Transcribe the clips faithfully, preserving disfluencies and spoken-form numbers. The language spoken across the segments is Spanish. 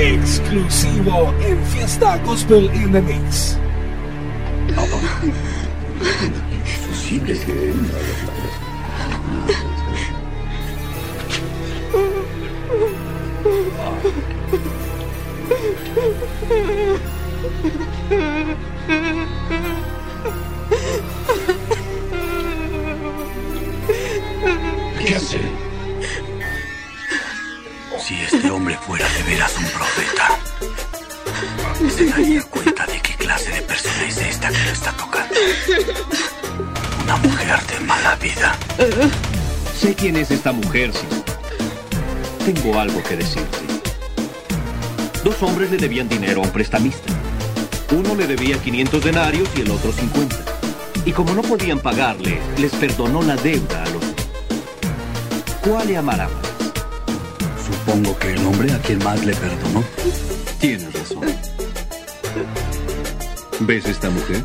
Exclusivo en Fiesta Gospel in the Mix. Posible que ¿qué hace? Si este hombre fuera de veras un profeta, se daría cuenta de qué clase de persona es esta que lo está tocando. Una mujer de mala vida. Sé quién es esta mujer, señor. Tengo algo que decirte. Dos hombres le debían dinero a un prestamista. Uno le debía quinientos denarios y el otro cincuenta. Y como no podían pagarle, les perdonó la deuda a los dos. ¿Cuál le amará más? Supongo que el hombre a quien más le perdonó. Tienes razón. ¿Ves esta mujer?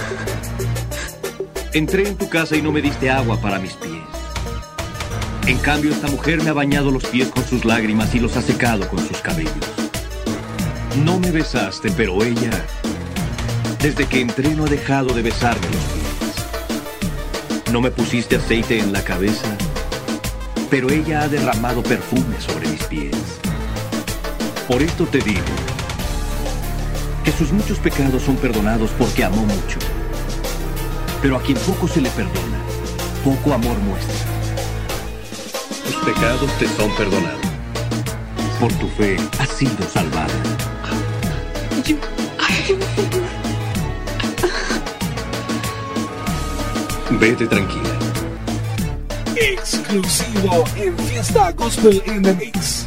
Entré en tu casa y no me diste agua para mis pies. En cambio, esta mujer me ha bañado los pies con sus lágrimas y los ha secado con sus cabellos. No me besaste, pero ella, desde que entré, no ha dejado de besarme los pies. No me pusiste aceite en la cabeza, pero ella ha derramado perfume sobre mis pies. Por esto te digo que sus muchos pecados son perdonados porque amó mucho. Pero a quien poco se le perdona, poco amor muestra. Tus pecados te son perdonados. Por tu fe has sido salvada. Yo... Ay. Vete tranquila. Exclusivo en Fiesta Gospel in the Mix.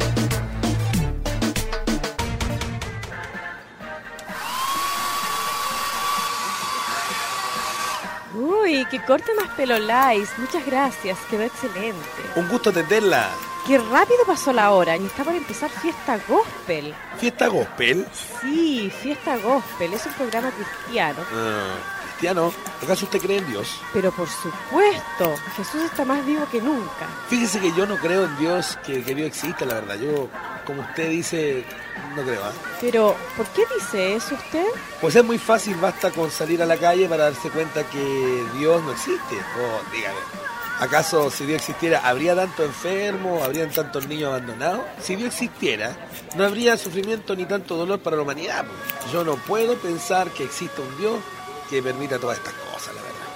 Uy, qué corte más pelo Lais. Muchas gracias, quedó excelente. Un gusto atenderla. Qué rápido pasó la hora, y está por empezar Fiesta Gospel. ¿Fiesta Gospel? Sí, Fiesta Gospel, es un programa cristiano. Ah, ¿cristiano? ¿Acaso usted cree en Dios? Pero por supuesto, Jesús está más vivo que nunca. Fíjese que yo no creo en Dios, que, que Dios exista, la verdad. Yo, como usted dice, no creo, ¿eh? Pero, ¿por qué dice eso usted? Pues es muy fácil, basta con salir a la calle para darse cuenta que Dios no existe. Oh, dígame. ¿Acaso si Dios existiera, habría tanto enfermo, habrían tantos niños abandonados? Si Dios existiera, no habría sufrimiento ni tanto dolor para la humanidad. Yo no puedo pensar que exista un Dios que permita todas estas cosas, la verdad.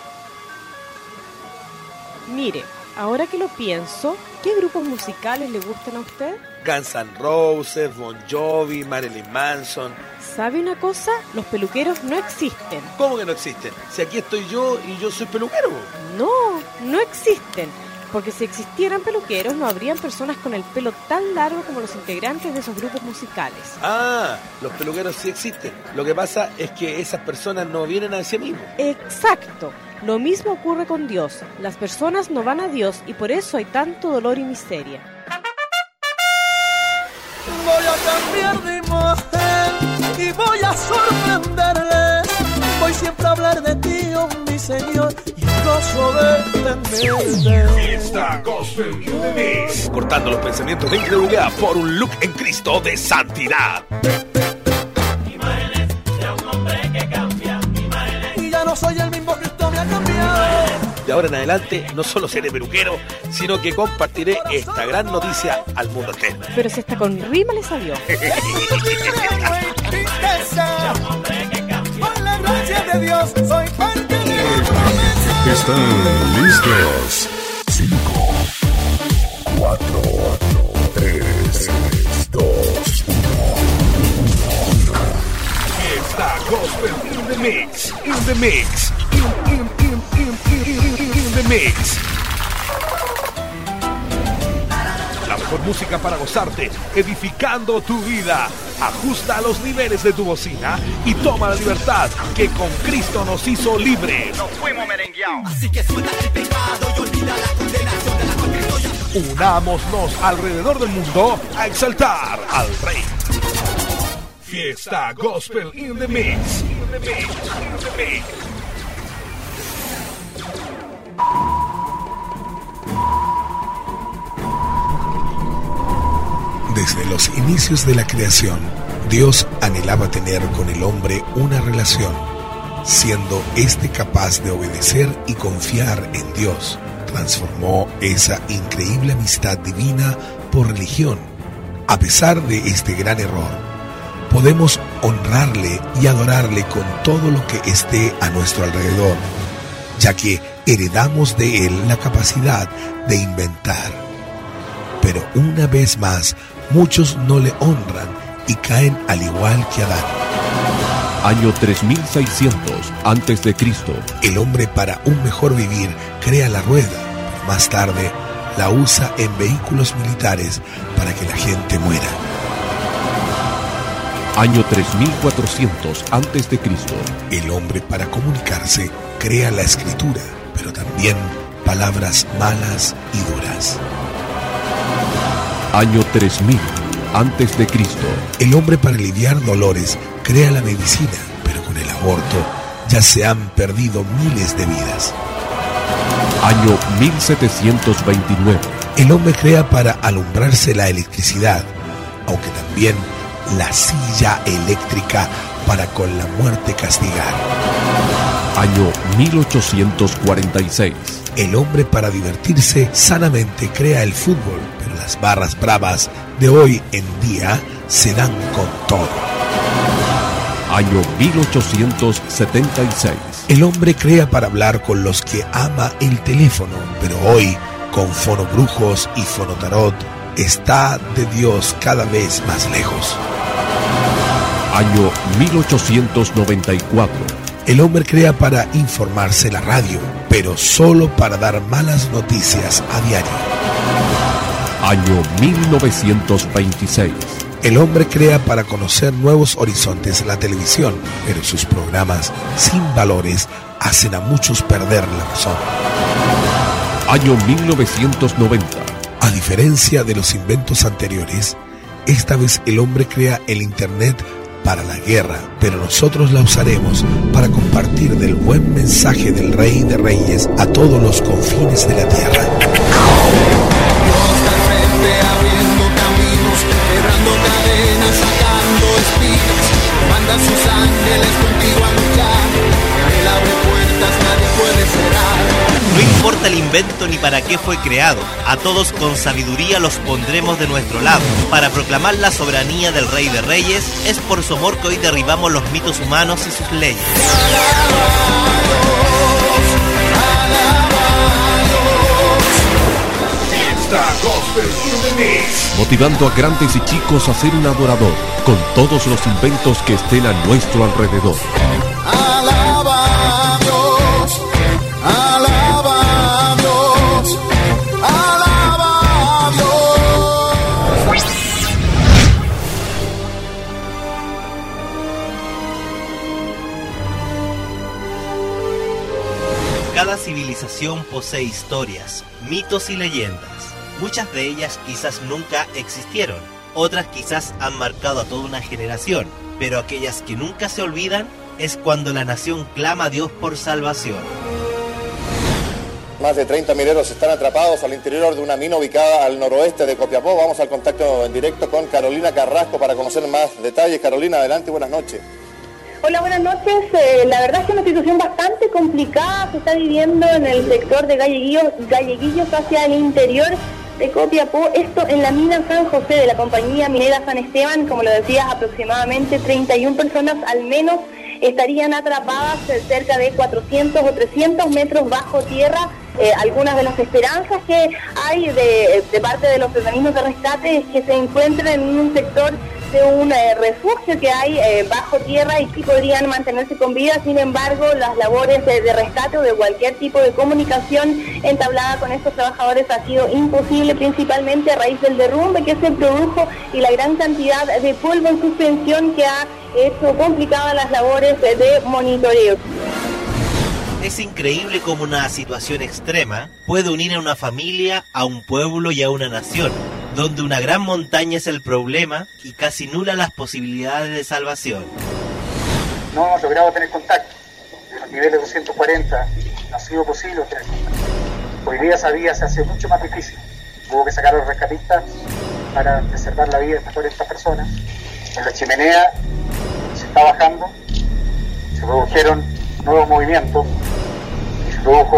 Mire, ahora que lo pienso, ¿qué grupos musicales le gustan a usted? Guns N' Roses, Bon Jovi, Marilyn Manson. ¿Sabe una cosa? Los peluqueros no existen. ¿Cómo que no existen? Si aquí estoy yo y yo soy peluquero. No, no existen. Porque si existieran peluqueros, no habrían personas con el pelo tan largo como los integrantes de esos grupos musicales. Ah, los peluqueros sí existen. Lo que pasa es que esas personas no vienen a sí mismos. Exacto. Lo mismo ocurre con Dios. Las personas no van a Dios y por eso hay tanto dolor y miseria. Voy a cambiar de imagen y voy a sorprenderles. Voy siempre a hablar de ti, oh mi Señor, y gozo de entenderte. Fiesta Gospel in the Mix. Cortando los pensamientos de incredulidad por un look en Cristo de santidad. Imágenes de un hombre que cambia. Imágenes. Y ya no soy el mismo, Cristo me ha cambiado. De ahora en adelante no solo seré peluquero, sino que compartiré esta gran noticia al mundo entero. Pero si hasta con rima le salió. Por la gracia de Dios soy parte de la promesa. ¿Están listos? Cinco, cuatro, tres, dos, uno. Fiesta Gospel in the Mix. In the Mix. In, in, in, in, in, in, in the Mix. La mejor música para gozarte, edificando tu vida. Ajusta los niveles de tu bocina y toma la libertad que con Cristo nos hizo libres. Nos fuimos merengueados. Así que suelta el pecado y olvida la condenación de la cual Cristo ya. Unámonos alrededor del mundo a exaltar al Rey. Fiesta Gospel in the Mix. In the Mix. In the Mix. Desde los inicios de la creación, Dios anhelaba tener con el hombre una relación, siendo éste capaz de obedecer y confiar en Dios. Transformó esa increíble amistad divina por religión. A pesar de este gran error, podemos honrarle y adorarle con todo lo que esté a nuestro alrededor, ya que heredamos de él la capacidad de inventar. Pero una vez más, muchos no le honran y caen al igual que Adán. Año tres mil seiscientos antes de Cristo. El hombre, para un mejor vivir, crea la rueda, pero más tarde la usa en vehículos militares para que la gente muera. Año tres mil cuatrocientos antes de Cristo. El hombre, para comunicarse, crea la escritura, pero también palabras malas y duras. Año tres mil antes de Cristo. El hombre, para aliviar dolores, crea la medicina, pero con el aborto ya se han perdido miles de vidas. Año mil setecientos veintinueve. El hombre crea para alumbrarse la electricidad, aunque también la silla eléctrica para con la muerte castigar. Año mil ochocientos cuarenta y seis. El hombre, para divertirse sanamente, crea el fútbol, pero las barras bravas de hoy en día se dan con todo. Año mil ochocientos setenta y seis. El hombre crea para hablar con los que ama el teléfono, pero hoy, con fonobrujos y fonotarot, está de Dios cada vez más lejos. Año mil ochocientos noventa y cuatro. El hombre crea para informarse la radio, pero solo para dar malas noticias a diario. Año mil novecientos veintiséis. El hombre crea para conocer nuevos horizontes la televisión, pero sus programas sin valores hacen a muchos perder la razón. Año mil novecientos noventa. A diferencia de los inventos anteriores, esta vez el hombre crea el Internet para la guerra, pero nosotros la usaremos para compartir del buen mensaje del Rey de Reyes a todos los confines de la tierra. Abriendo caminos, quebrando cadenas, sacando espinas, manda sus ángeles contigo a luchar, él abre puertas, nadie puede cerrar. No importa el invento ni para qué fue creado, a todos con sabiduría los pondremos de nuestro lado. Para proclamar la soberanía del Rey de Reyes, es por su amor que hoy derribamos los mitos humanos y sus leyes. Motivando a grandes y chicos a ser un adorador, con todos los inventos que estén a nuestro alrededor. Alaba a Dios, alaba a Dios, alaba a Dios. Cada civilización posee historias, mitos y leyendas. Muchas de ellas quizás nunca existieron, otras quizás han marcado a toda una generación, pero aquellas que nunca se olvidan es cuando la nación clama a Dios por salvación. Más de treinta mineros están atrapados al interior de una mina ubicada al noroeste de Copiapó. Vamos al contacto en directo con Carolina Carrasco para conocer más detalles. Carolina, adelante, buenas noches. Hola, buenas noches. Eh, la verdad es que es una situación bastante complicada se está viviendo en el sector de Galleguillos, Galleguillos hacia el interior de Copiapó, esto en la mina San José de la compañía minera San Esteban. Como lo decías, aproximadamente treinta y una personas al menos estarían atrapadas cerca de cuatrocientos o trescientos metros bajo tierra. Eh, algunas de las esperanzas que hay de, de parte de los organismos de rescate es que se encuentren en un sector de un eh, refugio que hay eh, bajo tierra y sí podrían mantenerse con vida. Sin embargo, las labores de, de rescate o de cualquier tipo de comunicación entablada con estos trabajadores ha sido imposible, principalmente a raíz del derrumbe que se produjo y la gran cantidad de polvo en suspensión que ha hecho complicadas las labores de, de monitoreo. Es increíble cómo una situación extrema puede unir a una familia, a un pueblo y a una nación, donde una gran montaña es el problema y casi nula las posibilidades de salvación. No hemos logrado tener contacto. De los niveles doscientos cuarenta no ha sido posible tener contacto. Hoy día esa vía se hace mucho más difícil. Hubo que sacar a los rescatistas para preservar la vida de estas cuarenta personas. En la chimenea se está bajando, se produjeron nuevos movimientos y se produjo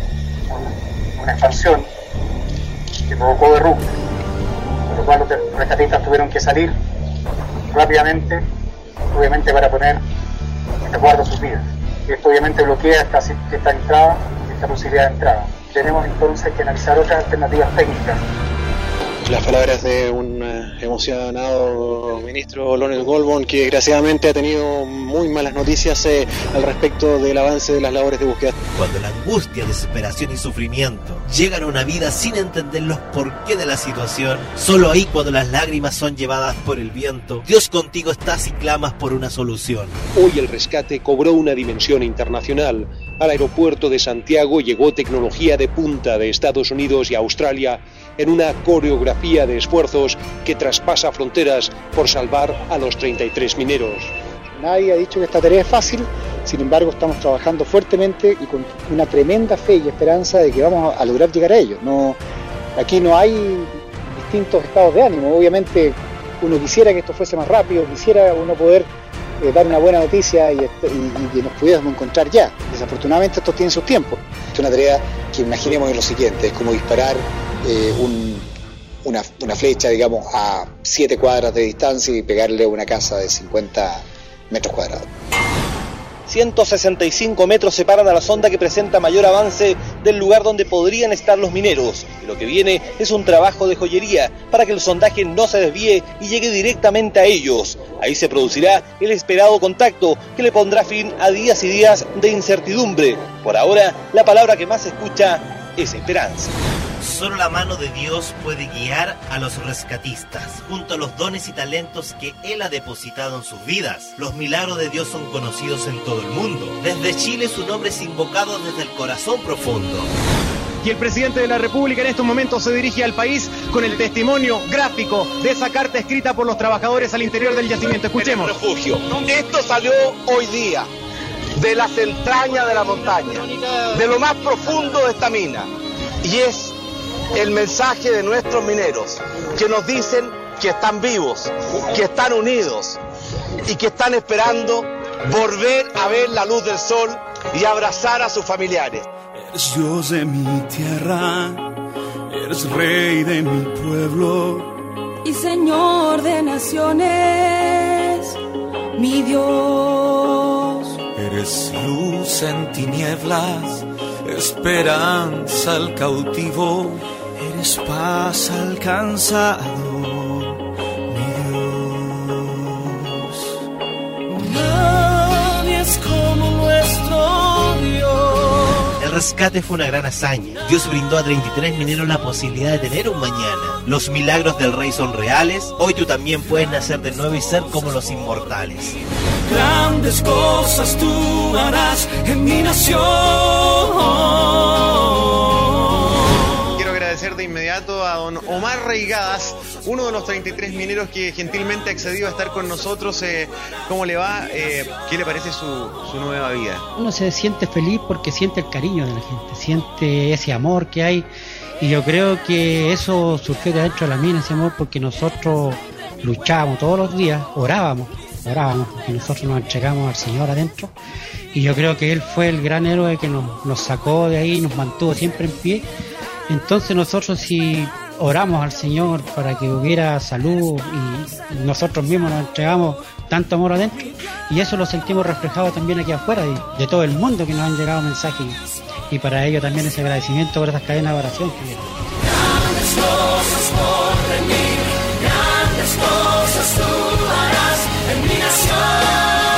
un, una expansión que provocó derrumbe, por lo cual los rescatistas tuvieron que salir rápidamente, obviamente para poner en resguardo sus vidas. Esto obviamente bloquea esta, esta entrada, esta posibilidad de entrada. Tenemos entonces que analizar otras alternativas técnicas. Las palabras de un emocionado ministro López Goldborn, que desgraciadamente ha tenido muy malas noticias eh, al respecto del avance de las labores de búsqueda. Cuando la angustia, desesperación y sufrimiento llegan a una vida sin entender los porqué de la situación, solo ahí, cuando las lágrimas son llevadas por el viento, Dios contigo estás y clamas por una solución. Hoy el rescate cobró una dimensión internacional. Al aeropuerto de Santiago llegó tecnología de punta de Estados Unidos y Australia en una coreografía de esfuerzos que traspasa fronteras por salvar a los treinta y tres mineros. Nadie ha dicho que esta tarea es fácil, sin embargo estamos trabajando fuertemente y con una tremenda fe y esperanza de que vamos a lograr llegar a ellos. No, aquí no hay distintos estados de ánimo, obviamente uno quisiera que esto fuese más rápido, quisiera uno poder eh, dar una buena noticia y, y, y que nos pudiéramos encontrar ya. Desafortunadamente esto tiene sus tiempos. Es una tarea que imaginemos en lo siguiente, es como disparar eh, un, una, una flecha, digamos, a siete cuadras de distancia y pegarle a una casa de cincuenta metros cuadrados. ciento sesenta y cinco metros separan a la sonda que presenta mayor avance del lugar donde podrían estar los mineros. Y lo que viene es un trabajo de joyería para que el sondaje no se desvíe y llegue directamente a ellos. Ahí se producirá el esperado contacto que le pondrá fin a días y días de incertidumbre. Por ahora, la palabra que más se escucha es esperanza. Solo la mano de Dios puede guiar a los rescatistas, junto a los dones y talentos que Él ha depositado en sus vidas. Los milagros de Dios son conocidos en todo el mundo. Desde Chile su nombre es invocado desde el corazón profundo. Y el presidente de la República en estos momentos se dirige al país con el testimonio gráfico de esa carta escrita por los trabajadores al interior del yacimiento. Escuchemos. Refugio. Esto salió hoy día de las entrañas de la montaña, de lo más profundo de esta mina. Y es el mensaje de nuestros mineros, que nos dicen que están vivos, que están unidos y que están esperando volver a ver la luz del sol y abrazar a sus familiares. Eres Dios de mi tierra, eres rey de mi pueblo y Señor de naciones, mi Dios. Eres luz en tinieblas, esperanza al cautivo, eres paz al cansado, mi Dios. Nadie es como nuestro Dios. El rescate fue una gran hazaña. Dios brindó a treinta y tres mineros la posibilidad de tener un mañana. Los milagros del Rey son reales. Hoy tú también puedes nacer de nuevo y ser como los inmortales. Grandes cosas tú harás en mi nación. Quiero agradecer de inmediato a don Omar Reigadas, uno de los treinta y tres mineros que gentilmente ha accedido a estar con nosotros. Eh, ¿Cómo le va? Eh, ¿Qué le parece su, su nueva vida? Uno se siente feliz porque siente el cariño de la gente, siente ese amor que hay, y yo creo que eso surgió de dentro de la mina, ese amor, porque nosotros luchábamos todos los días, orábamos, orábamos, porque nosotros nos entregamos al Señor adentro, y yo creo que Él fue el gran héroe que nos, nos sacó de ahí, nos mantuvo siempre en pie. Entonces nosotros, si oramos al Señor para que hubiera salud y nosotros mismos nos entregamos tanto amor adentro, y eso lo sentimos reflejado también aquí afuera, de, de todo el mundo, que nos han llegado mensajes, y para ello también ese agradecimiento por estas cadenas de oración que Grandes cosas por venir, grandes cosas tú harás en mi nación.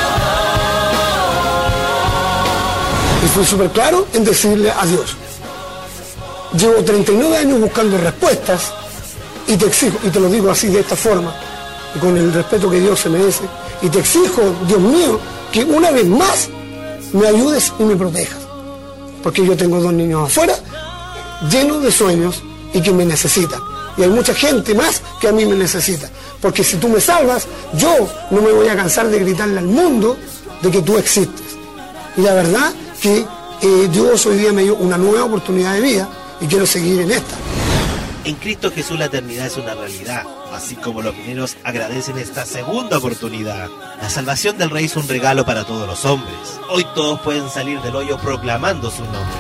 Y fui súper claro en decirle adiós. Llevo treinta y nueve años buscando respuestas y te exijo, y te lo digo así de esta forma, y con el respeto que Dios se merece, y te exijo, Dios mío, que una vez más me ayudes y me protejas. Porque yo tengo dos niños afuera, llenos de sueños y que me necesitan. Y hay mucha gente más que a mí me necesita. Porque si tú me salvas, yo no me voy a cansar de gritarle al mundo de que tú existes. Y la verdad que eh, Dios hoy día me dio una nueva oportunidad de vida y quiero seguir en esta. En Cristo Jesús la eternidad es una realidad, así como los mineros agradecen esta segunda oportunidad. La salvación del Rey es un regalo para todos los hombres. Hoy todos pueden salir del hoyo proclamando su nombre.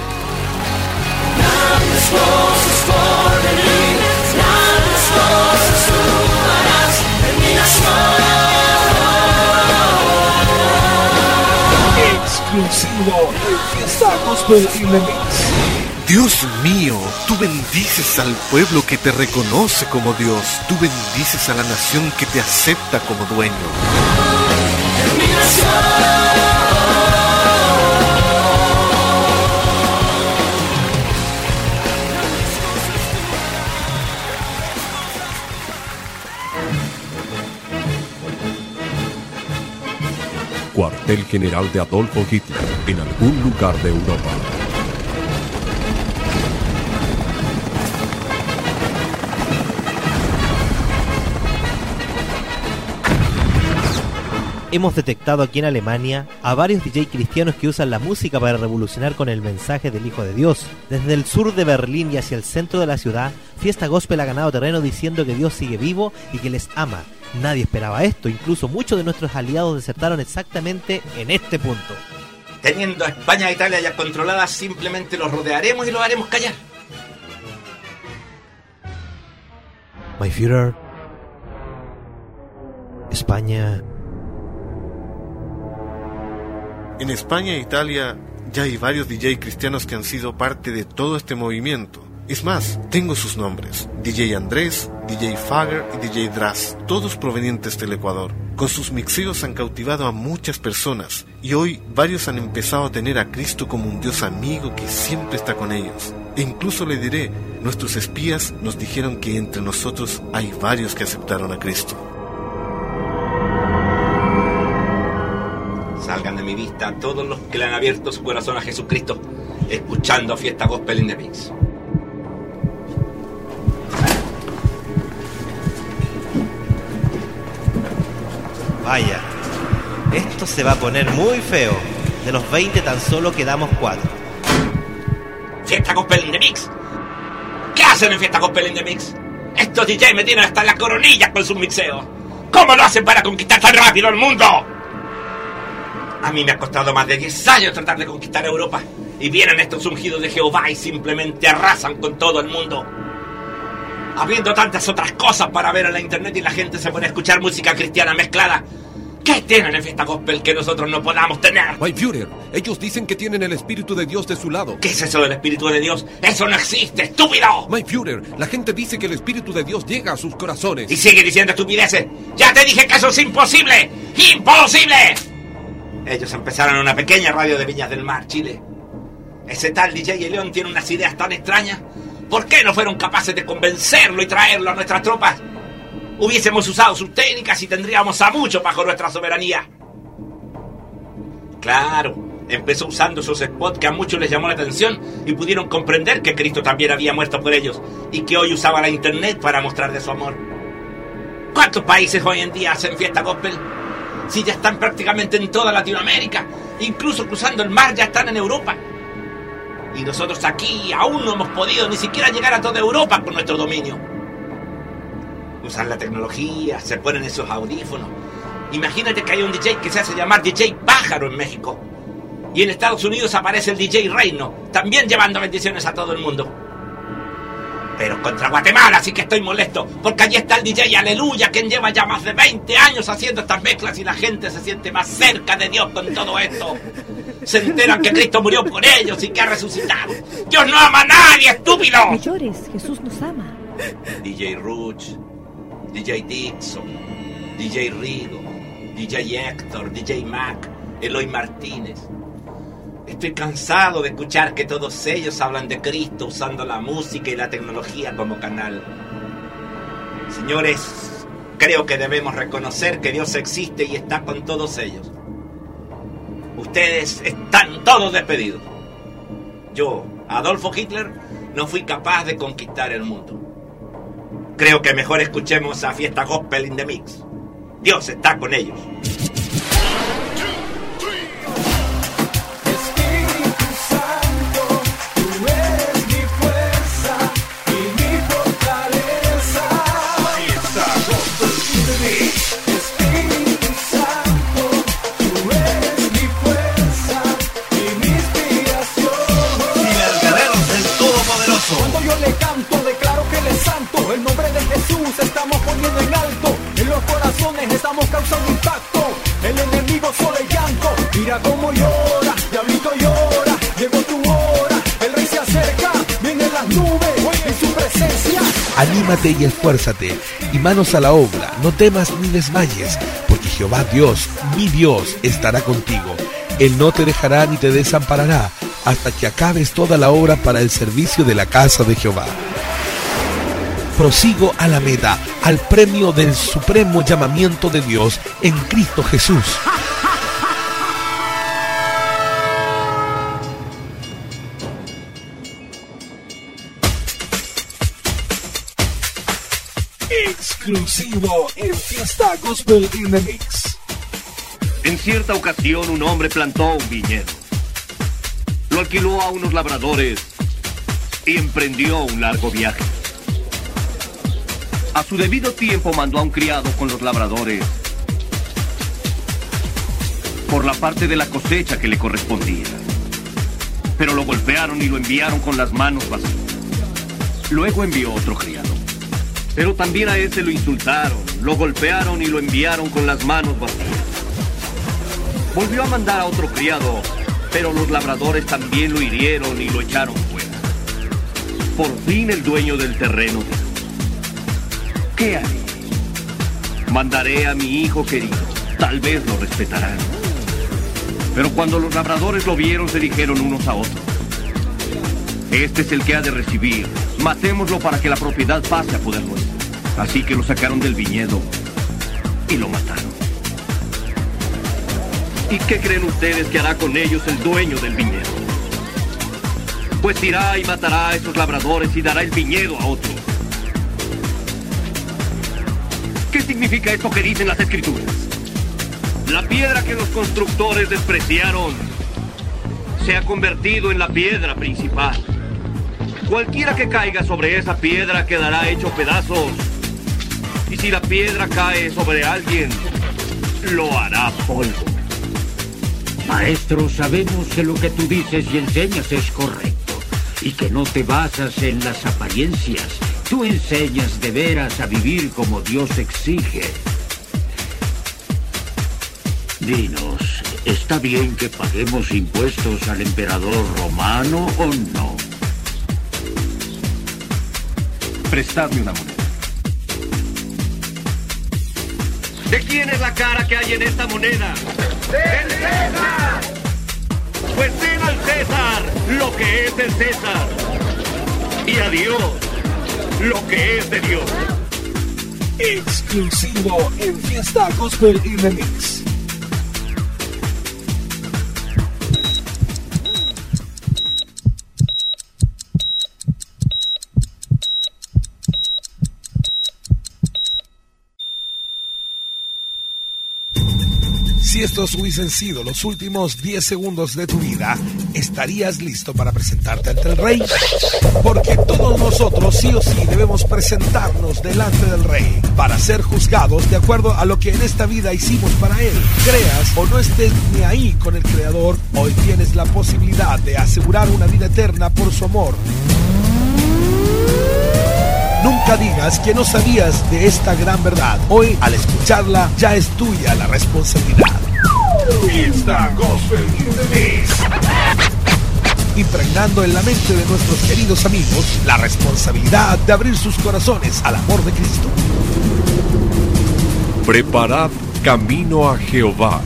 Exclusivo en Fiesta Gospel in the Mix. Dios mío, tú bendices al pueblo que te reconoce como Dios. Tú bendices a la nación que te acepta como dueño. Cuartel General de Adolfo Hitler en algún lugar de Europa. Hemos detectado aquí en Alemania a varios D J cristianos que usan la música para revolucionar con el mensaje del Hijo de Dios. Desde el sur de Berlín y hacia el centro de la ciudad, Fiesta Gospel ha ganado terreno diciendo que Dios sigue vivo y que les ama. Nadie esperaba esto, incluso muchos de nuestros aliados desertaron exactamente en este punto. Teniendo a España e Italia ya controladas, simplemente los rodearemos y los haremos callar. My Führer, España... En España e Italia ya hay varios D J cristianos que han sido parte de todo este movimiento. Es más, tengo sus nombres: D J Andrés, D J Fager y D J Draz, todos provenientes del Ecuador. Con sus mixeos han cautivado a muchas personas y hoy varios han empezado a tener a Cristo como un Dios amigo que siempre está con ellos. E incluso le diré, nuestros espías nos dijeron que entre nosotros hay varios que aceptaron a Cristo. Salgan de mi vista todos los que le han abierto su corazón a Jesucristo, escuchando Fiesta Gospel in the Mix. Vaya, esto se va a poner muy feo. De los veinte tan solo quedamos cuatro. Fiesta Gospel in the Mix. ¿Qué hacen en Fiesta Gospel in the Mix? Estos D Js me tienen hasta las coronillas con sus mixeos. ¿Cómo lo hacen para conquistar tan rápido el mundo? A mí me ha costado más de diez años tratar de conquistar Europa. Y vienen estos ungidos de Jehová y simplemente arrasan con todo el mundo. Habiendo tantas otras cosas para ver en la internet y la gente se pone a escuchar música cristiana mezclada. ¿Qué tienen en Fiesta Gospel que nosotros no podamos tener? My Führer, ellos dicen que tienen el Espíritu de Dios de su lado. ¿Qué es eso del Espíritu de Dios? ¡Eso no existe, estúpido! My Führer, la gente dice que el Espíritu de Dios llega a sus corazones. Y sigue diciendo estupideces. ¡Ya te dije que eso es imposible! ¡Imposible! Ellos empezaron en una pequeña radio de Viñas del Mar, Chile. Ese tal D J León tiene unas ideas tan extrañas. ¿Por qué no fueron capaces de convencerlo y traerlo a nuestras tropas? Hubiésemos usado sus técnicas y tendríamos a muchos bajo nuestra soberanía. Claro, empezó usando esos spots que a muchos les llamó la atención y pudieron comprender que Cristo también había muerto por ellos y que hoy usaba la internet para mostrar de su amor. ¿Cuántos países hoy en día hacen Fiesta Gospel? Si ya están prácticamente en toda Latinoamérica, incluso cruzando el mar ya están en Europa. Y nosotros aquí aún no hemos podido ni siquiera llegar a toda Europa con nuestro dominio. Usan la tecnología, se ponen esos audífonos. Imagínate que hay un D J que se hace llamar D J Pájaro en México. Y en Estados Unidos aparece el D J Reino, también llevando bendiciones a todo el mundo. Pero contra Guatemala sí que estoy molesto, porque allí está el D J Aleluya, quien lleva ya más de veinte años haciendo estas mezclas y la gente se siente más cerca de Dios con todo esto. Se enteran que Cristo murió por ellos y que ha resucitado. ¡Dios no ama a nadie, estúpido! No llores, Jesús nos ama. D J Ruch, D J Dixon, D J Rigo, D J Héctor, D J Mac, Eloy Martínez. Estoy cansado de escuchar que todos ellos hablan de Cristo usando la música y la tecnología como canal. Señores, creo que debemos reconocer que Dios existe y está con todos ellos. Ustedes están todos despedidos. Yo, Adolfo Hitler, no fui capaz de conquistar el mundo. Creo que mejor escuchemos a Fiesta Gospel in the Mix. Dios está con ellos. Espíritu Santo, tú eres mi fuerza y mi fortaleza. en alto, en los corazones estamos causando impacto. El enemigo solo es llanto, mira cómo llora, diablito llora, llegó tu hora, el rey se acerca, vienen las nubes, en su presencia. Anímate y esfuérzate, y manos a la obra, no temas ni desmayes, porque Jehová Dios, mi Dios, estará contigo. Él no te dejará ni te desamparará, hasta que acabes toda la obra para el servicio de la casa de Jehová. Prosigo a la meta, al premio del supremo llamamiento de Dios en Cristo Jesús. Exclusivo en Fiesta Gospel in the Mix. En cierta ocasión un hombre plantó un viñedo, lo alquiló a unos labradores y emprendió un largo viaje. A su debido tiempo mandó a un criado con los labradores por la parte de la cosecha que le correspondía, pero lo golpearon y lo enviaron con las manos vacías. Luego envió otro criado, pero también a ese lo insultaron, lo golpearon y lo enviaron con las manos vacías. Volvió a mandar a otro criado, pero los labradores también lo hirieron y lo echaron fuera. Por fin el dueño del terreno dijo: ¿qué haré? Mandaré a mi hijo querido, tal vez lo respetarán. Pero cuando los labradores lo vieron, se dijeron unos a otros: este es el que ha de recibir, matémoslo para que la propiedad pase a poder nuestro. Así que lo sacaron del viñedo y lo mataron. ¿Y qué creen ustedes que hará con ellos el dueño del viñedo? Pues irá y matará a esos labradores y dará el viñedo a otros. ¿Qué significa esto que dicen las Escrituras? La piedra que los constructores despreciaron se ha convertido en la piedra principal. Cualquiera que caiga sobre esa piedra quedará hecho pedazos. Y si la piedra cae sobre alguien, lo hará polvo. Maestro, sabemos que lo que tú dices y enseñas es correcto y que no te basas en las apariencias. Tú enseñas de veras a vivir como Dios exige. Dinos, ¿está bien que paguemos impuestos al emperador romano o no? Prestadme una moneda. ¿De quién es la cara que hay en esta moneda? ¡Del César! Pues den al César lo que es del César y a Dios lo que es de Dios. Exclusivo en Fiesta Gospel in the Mix. Si estos hubiesen sido los últimos diez segundos de tu vida, ¿estarías listo para presentarte ante el Rey? Porque todos nosotros sí o sí debemos presentarnos delante del Rey para ser juzgados de acuerdo a lo que en esta vida hicimos para Él. Creas o no estés ni ahí con el Creador, hoy tienes la posibilidad de asegurar una vida eterna por su amor. Nunca digas que no sabías de esta gran verdad. Hoy, al escucharla, ya es tuya la responsabilidad. Fiesta Gospel in the Mix. Impregnando en la mente de nuestros queridos amigos la responsabilidad de abrir sus corazones al amor de Cristo. Preparad camino a Jehová.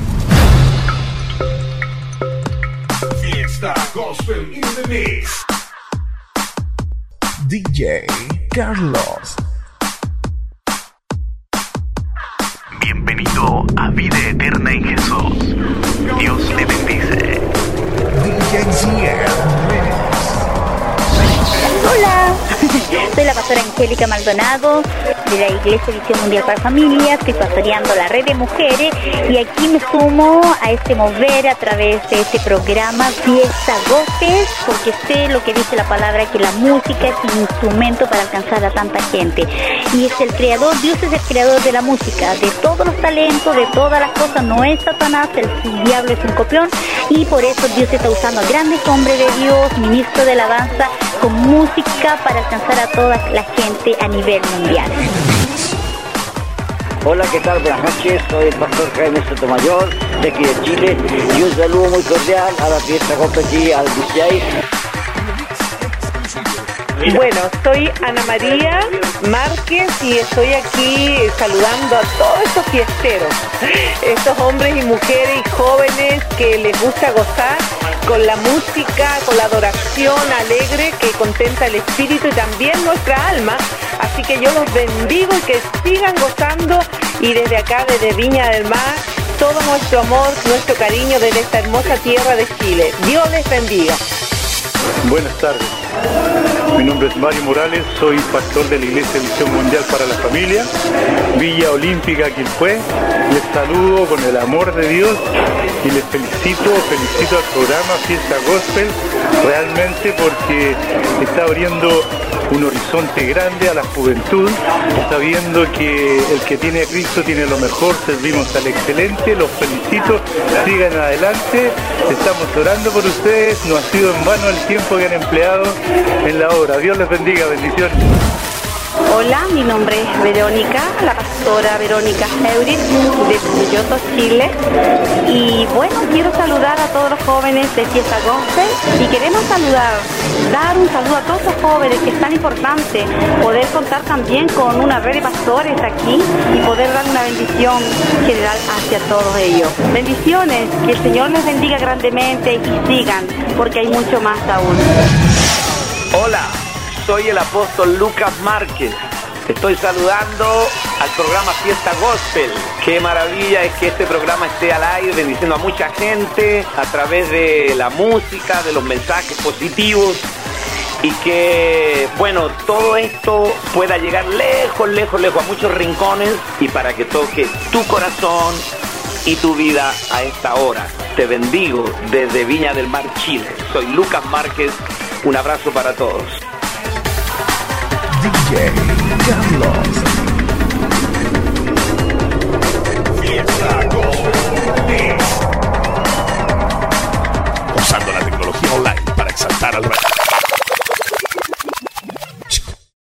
Fiesta Gospel in the Mix. D J Carlos. Bienvenido a Vida Eterna en Jesús. Dios le bendice. D J Zier. Hola, soy la pastora Angélica Maldonado de la Iglesia Visión Mundial para Familias. Estoy pastoreando la red de mujeres y aquí me sumo a este mover a través de este programa Fiesta Gospel, porque sé lo que dice la palabra, que la música es un instrumento para alcanzar a tanta gente y es el creador. Dios es el creador de la música, de todos los talentos, de todas las cosas. No es Satanás, el diablo es un copión, y por eso Dios está usando a grandes hombres de Dios, ministros de alabanza, con música para alcanzar a toda la gente a nivel mundial. Hola, ¿qué tal? Buenas noches, soy el pastor Jaime Sotomayor, de aquí de Chile, y un saludo muy cordial a la fiesta Gospel, al D J. Bueno, soy Ana María Márquez y estoy aquí saludando a todos estos fiesteros, estos hombres y mujeres y jóvenes que les gusta gozar con la música, con la adoración alegre que contenta el espíritu y también nuestra alma. Así que yo los bendigo y que sigan gozando, y desde acá, desde Viña del Mar, todo nuestro amor, nuestro cariño desde esta hermosa tierra de Chile. Dios les bendiga. Buenas tardes, mi nombre es Mario Morales, soy pastor de la Iglesia Visión Mundial para la Familia, Villa Olímpica, Quilpué. Les saludo con el amor de Dios y les felicito, felicito al programa Fiesta Gospel, realmente porque está abriendo un horizonte grande a la juventud, sabiendo que el que tiene a Cristo tiene lo mejor. Servimos al excelente, los felicito, sigan adelante, estamos orando por ustedes, no ha sido en vano el tiempo que han empleado en la obra. Dios les bendiga, bendiciones. Hola, mi nombre es Verónica, la pastora Verónica Heurit de Puyoto, Chile. Y bueno, quiero saludar a todos los jóvenes de Fiesta Gospel y queremos saludar, dar un saludo a todos los jóvenes, que es tan importante poder contar también con una red de pastores aquí y poder dar una bendición general hacia todos ellos. Bendiciones, que el Señor les bendiga grandemente y sigan, porque hay mucho más aún. Hola. Soy el apóstol Lucas Márquez. Estoy saludando al programa Fiesta Gospel. Qué maravilla es que este programa esté al aire, bendiciendo a mucha gente a través de la música, de los mensajes positivos, y que, bueno, todo esto pueda llegar lejos, lejos, lejos a muchos rincones, y para que toque tu corazón y tu vida a esta hora. Te bendigo desde Viña del Mar, Chile. Soy Lucas Márquez. Un abrazo para todos. D J Carlos.